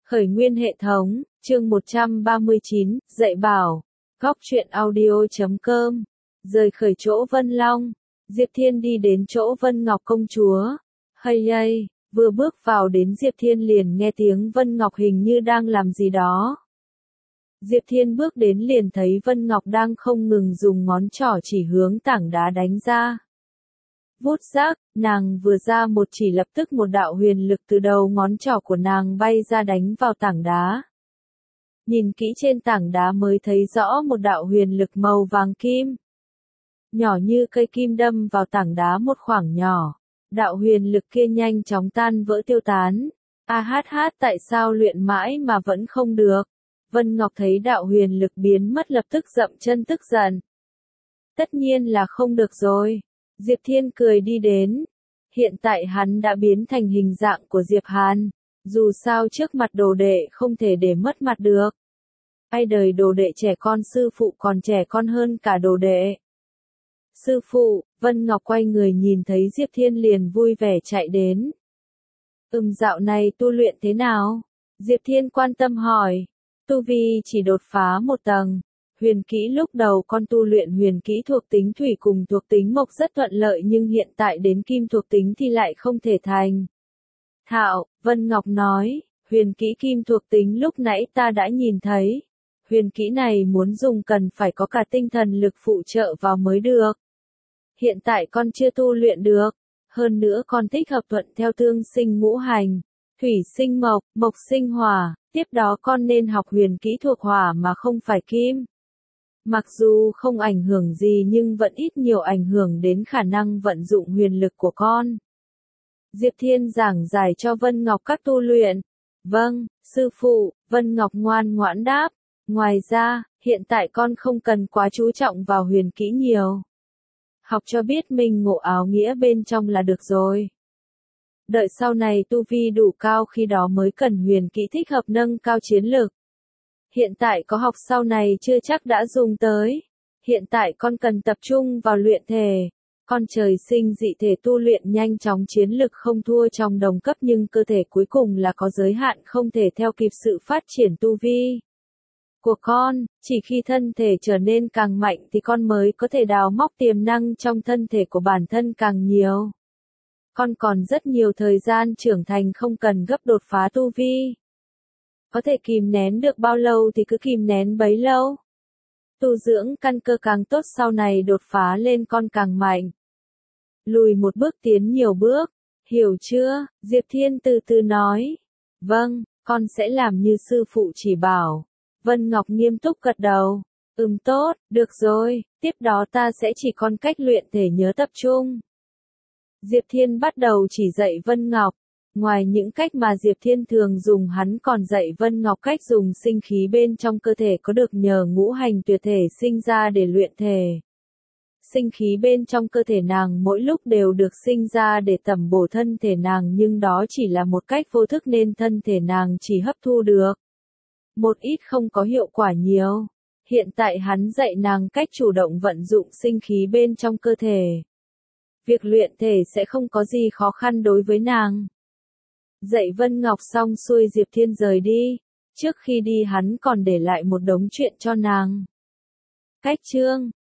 Khởi nguyên hệ thống, chương 139, dạy bảo, góc truyện audio.com, rời khỏi chỗ Vân Long, Diệp Thiên đi đến chỗ Vân Ngọc công chúa. Hay, vừa bước vào đến Diệp Thiên liền nghe tiếng Vân Ngọc hình như đang làm gì đó. Diệp Thiên bước đến liền thấy Vân Ngọc đang không ngừng dùng ngón trỏ chỉ hướng tảng đá đánh ra. Vút rác, nàng vừa ra một chỉ lập tức một đạo huyền lực từ đầu ngón trỏ của nàng bay ra đánh vào tảng đá. Nhìn kỹ trên tảng đá mới thấy rõ một đạo huyền lực màu vàng kim. Nhỏ như cây kim đâm vào tảng đá một khoảng nhỏ. Đạo huyền lực kia nhanh chóng tan vỡ tiêu tán. Tại sao luyện mãi mà vẫn không được? Vân Ngọc thấy đạo huyền lực biến mất lập tức dậm chân tức giận. Tất nhiên là không được rồi. Diệp Thiên cười đi đến. Hiện tại hắn đã biến thành hình dạng của Diệp Hàn. Dù sao trước mặt đồ đệ không thể để mất mặt được. Ai đời đồ đệ trẻ con sư phụ còn trẻ con hơn cả đồ đệ. Sư phụ, Vân Ngọc quay người nhìn thấy Diệp Thiên liền vui vẻ chạy đến. Dạo này tu luyện thế nào? Diệp Thiên quan tâm hỏi. Tu vi chỉ đột phá một tầng. Huyền kỹ lúc đầu con tu luyện huyền kỹ thuộc tính thủy cùng thuộc tính mộc rất thuận lợi nhưng hiện tại đến kim thuộc tính thì lại không thể thành. Thạo, Vân Ngọc nói, huyền kỹ kim thuộc tính lúc nãy ta đã nhìn thấy. Huyền kỹ này muốn dùng cần phải có cả tinh thần lực phụ trợ vào mới được. Hiện tại con chưa tu luyện được. Hơn nữa con thích hợp thuận theo tương sinh ngũ hành. Thủy sinh mộc, mộc sinh hỏa, tiếp đó con nên học huyền kỹ thuộc hỏa mà không phải kim. Mặc dù không ảnh hưởng gì nhưng vẫn ít nhiều ảnh hưởng đến khả năng vận dụng huyền lực của con. Diệp Thiên giảng giải cho Vân Ngọc các tu luyện. Vâng, sư phụ, Vân Ngọc ngoan ngoãn đáp. Ngoài ra, hiện tại con không cần quá chú trọng vào huyền kỹ nhiều. Học cho biết mình ngộ áo nghĩa bên trong là được rồi. Đợi sau này tu vi đủ cao khi đó mới cần huyền kỹ thích hợp nâng cao chiến lực. Hiện tại có học sau này chưa chắc đã dùng tới. Hiện tại con cần tập trung vào luyện thể. Con trời sinh dị thể tu luyện nhanh chóng chiến lực không thua trong đồng cấp nhưng cơ thể cuối cùng là có giới hạn không thể theo kịp sự phát triển tu vi của con. Chỉ khi thân thể trở nên càng mạnh thì con mới có thể đào móc tiềm năng trong thân thể của bản thân càng nhiều. Con còn rất nhiều thời gian trưởng thành không cần gấp đột phá tu vi. Có thể kìm nén được bao lâu thì cứ kìm nén bấy lâu. Tu dưỡng căn cơ càng tốt sau này đột phá lên con càng mạnh. Lùi một bước tiến nhiều bước. Hiểu chưa? Diệp Thiên từ từ nói. Vâng, con sẽ làm như sư phụ chỉ bảo. Vân Ngọc nghiêm túc gật đầu. Tốt, được rồi, tiếp đó ta sẽ chỉ con cách luyện thể nhớ tập trung. Diệp Thiên bắt đầu chỉ dạy Vân Ngọc. Ngoài những cách mà Diệp Thiên thường dùng hắn còn dạy Vân Ngọc cách dùng sinh khí bên trong cơ thể có được nhờ ngũ hành tuyệt thể sinh ra để luyện thể. Sinh khí bên trong cơ thể nàng mỗi lúc đều được sinh ra để tẩm bổ thân thể nàng nhưng đó chỉ là một cách vô thức nên thân thể nàng chỉ hấp thu được một ít không có hiệu quả nhiều. Hiện tại hắn dạy nàng cách chủ động vận dụng sinh khí bên trong cơ thể. Việc luyện thể sẽ không có gì khó khăn đối với nàng. Dạy Vân Ngọc xong xuôi Diệp Thiên rời đi. Trước khi đi hắn còn để lại một đống chuyện cho nàng. Cách chương